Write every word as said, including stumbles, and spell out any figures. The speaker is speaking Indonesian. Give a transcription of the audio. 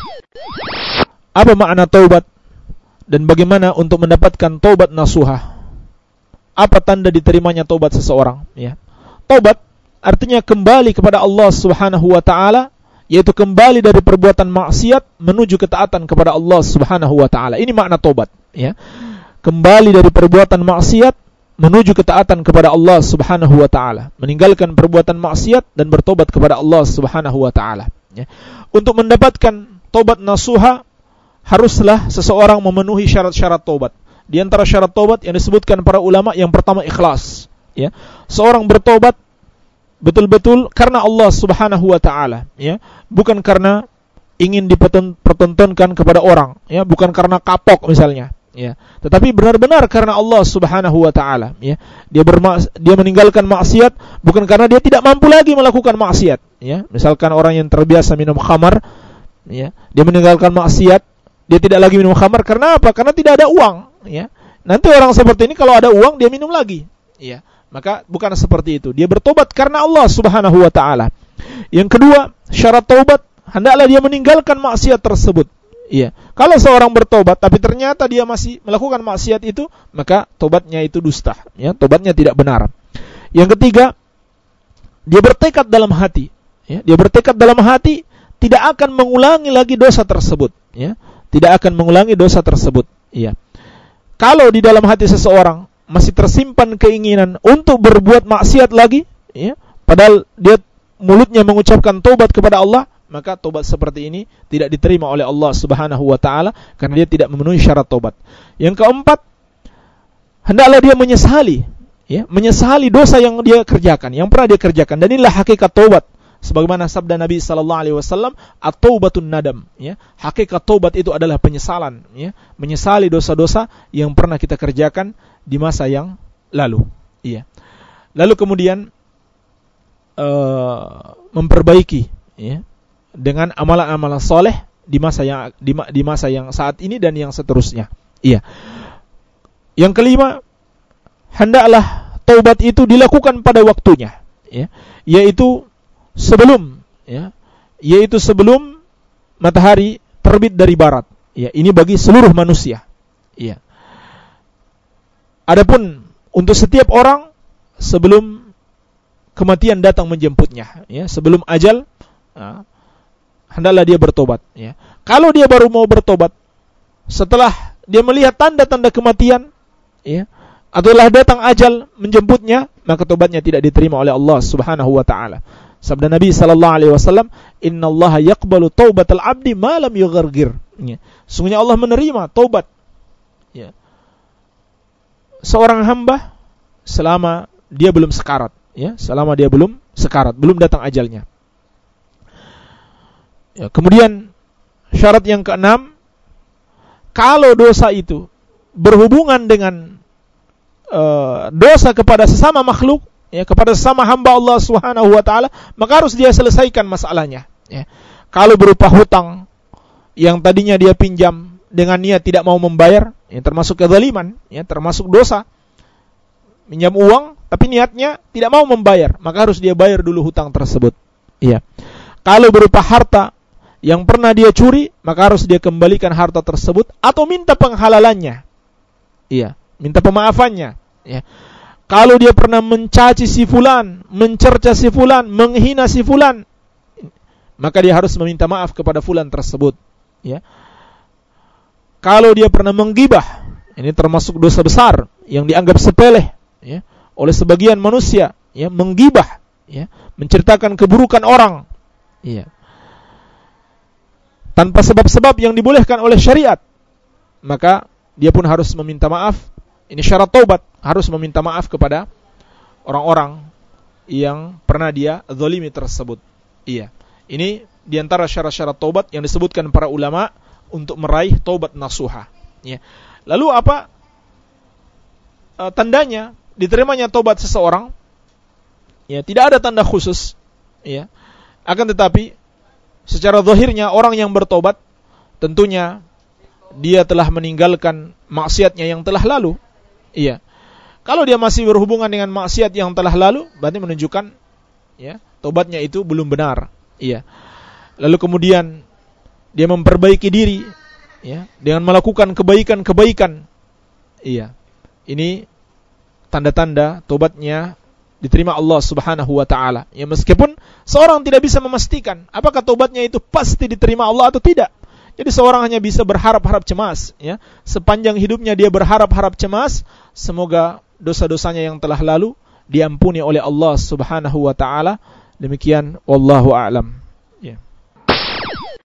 Apa makna taubat dan bagaimana untuk mendapatkan taubat nasuha? Apa tanda diterimanya taubat seseorang? Ya. Taubat artinya kembali kepada Allah Subhanahu wa taala, yaitu kembali dari perbuatan maksiat menuju ketaatan kepada Allah Subhanahu wa taala. Ini makna taubat, ya. Kembali dari perbuatan maksiat menuju ketaatan kepada Allah Subhanahu wa taala, meninggalkan perbuatan maksiat dan bertobat kepada Allah Subhanahu wa taala, ya. Untuk mendapatkan taubat nasuha, haruslah seseorang memenuhi syarat-syarat taubat. Di antara syarat taubat yang disebutkan para ulama, yang pertama ikhlas, ya. Seorang bertobat betul-betul karena Allah Subhanahu wa taala, ya, bukan karena ingin dipertontonkan kepada orang, ya, bukan karena kapok misalnya, ya, tetapi benar-benar karena Allah Subhanahu wa taala, ya. Dia bermaks- dia meninggalkan maksiat bukan karena dia tidak mampu lagi melakukan maksiat, ya. Misalkan orang yang terbiasa minum khamar, ya, dia meninggalkan maksiat, dia tidak lagi minum khamar karena apa? Karena tidak ada uang, ya. Nanti orang seperti ini kalau ada uang dia minum lagi, ya. Maka bukan seperti itu. Dia bertobat karena Allah Subhanahu wa taala. Yang kedua, syarat taubat, hendaklah dia meninggalkan maksiat tersebut. Iya. Kalau seorang bertobat tapi ternyata dia masih melakukan maksiat itu, maka tobatnya itu dusta, ya, tobatnya tidak benar. Yang ketiga, dia bertekad dalam hati, ya, dia bertekad dalam hati tidak akan mengulangi lagi dosa tersebut, ya. Tidak akan mengulangi dosa tersebut, iya. Kalau di dalam hati seseorang masih tersimpan keinginan untuk berbuat maksiat lagi, ya, padahal dia mulutnya mengucapkan taubat kepada Allah, maka taubat seperti ini tidak diterima oleh Allah Subhanahu wa taala karena dia tidak memenuhi syarat taubat. Yang keempat, hendaklah dia menyesali, ya, menyesali dosa yang dia kerjakan, yang pernah dia kerjakan, dan inilah hakikat taubat. Sebagaimana sabda Nabi sallallahu alaihi wasallam, at-taubatun nadam, ya. Hakikat taubat itu adalah penyesalan, ya, menyesali dosa-dosa yang pernah kita kerjakan di masa yang lalu, iya. Lalu kemudian uh, memperbaiki, ya, dengan amalan-amalan soleh di masa yang di, di masa yang saat ini dan yang seterusnya, iya. Yang kelima, hendaklah taubat itu dilakukan pada waktunya, ya, yaitu sebelum, ya, yaitu sebelum matahari terbit dari barat, ya. Ini bagi seluruh manusia, ya. Adapun untuk setiap orang sebelum kematian datang menjemputnya, ya, sebelum ajal, ya, hendaklah dia bertobat, ya. Kalau dia baru mau bertobat setelah dia melihat tanda-tanda kematian, ya, adalah datang ajal menjemputnya, maka tobatnya tidak diterima oleh Allah Subhanahu wa taala. Sabda Nabi sallallahu alaihi wasallam, "Innallaha yaqbalu taubatal 'abdi ma lam yughargir." Ya. Sungguhnya Allah menerima taubat, ya, seorang hamba selama dia belum sekarat, ya, selama dia belum sekarat, belum datang ajalnya. Ya, kemudian syarat yang keenam, kalau dosa itu berhubungan dengan uh, dosa kepada sesama makhluk, ya, kepada sesama hamba Allah Subhanahu wa taala, maka harus dia selesaikan masalahnya, ya. Kalau berupa hutang yang tadinya dia pinjam dengan niat tidak mau membayar, yang termasuk kezaliman, ya, termasuk dosa. Pinjam uang tapi niatnya tidak mau membayar, maka harus dia bayar dulu hutang tersebut, iya. Kalau berupa harta yang pernah dia curi, maka harus dia kembalikan harta tersebut atau minta penghalalannya, iya, minta pemaafannya, ya. Kalau dia pernah mencaci si fulan, mencerca si fulan, menghina si fulan, maka dia harus meminta maaf kepada fulan tersebut, ya. Kalau dia pernah menggibah, ini termasuk dosa besar yang dianggap sepele, ya, oleh sebagian manusia, ya, menggibah, ya, menceritakan keburukan orang, ya, tanpa sebab-sebab yang dibolehkan oleh syariat, maka dia pun harus meminta maaf. Ini syarat taubat, harus meminta maaf kepada orang-orang yang pernah dia zalimi tersebut, iya. Ini diantara syarat-syarat taubat yang disebutkan para ulama untuk meraih taubat nasuha, ya. Lalu apa e, tandanya diterimanya taubat seseorang? Ya, tidak ada tanda khusus, ya. Akan tetapi secara zahirnya orang yang bertobat tentunya dia telah meninggalkan maksiatnya yang telah lalu, iya. Kalau dia masih berhubungan dengan maksiat yang telah lalu, berarti menunjukkan, ya, tobatnya itu belum benar, iya. Lalu kemudian dia memperbaiki diri, ya, dengan melakukan kebaikan-kebaikan. Iya. Ini tanda-tanda tobatnya diterima Allah Subhanahu wa taala. Ya, meskipun seorang tidak bisa memastikan apakah tobatnya itu pasti diterima Allah atau tidak. Jadi seorang hanya bisa berharap-harap cemas, ya. Sepanjang hidupnya dia berharap-harap cemas, semoga dosa-dosanya yang telah lalu diampuni oleh Allah Subhanahu wa taala. Demikian wallahu a'lam.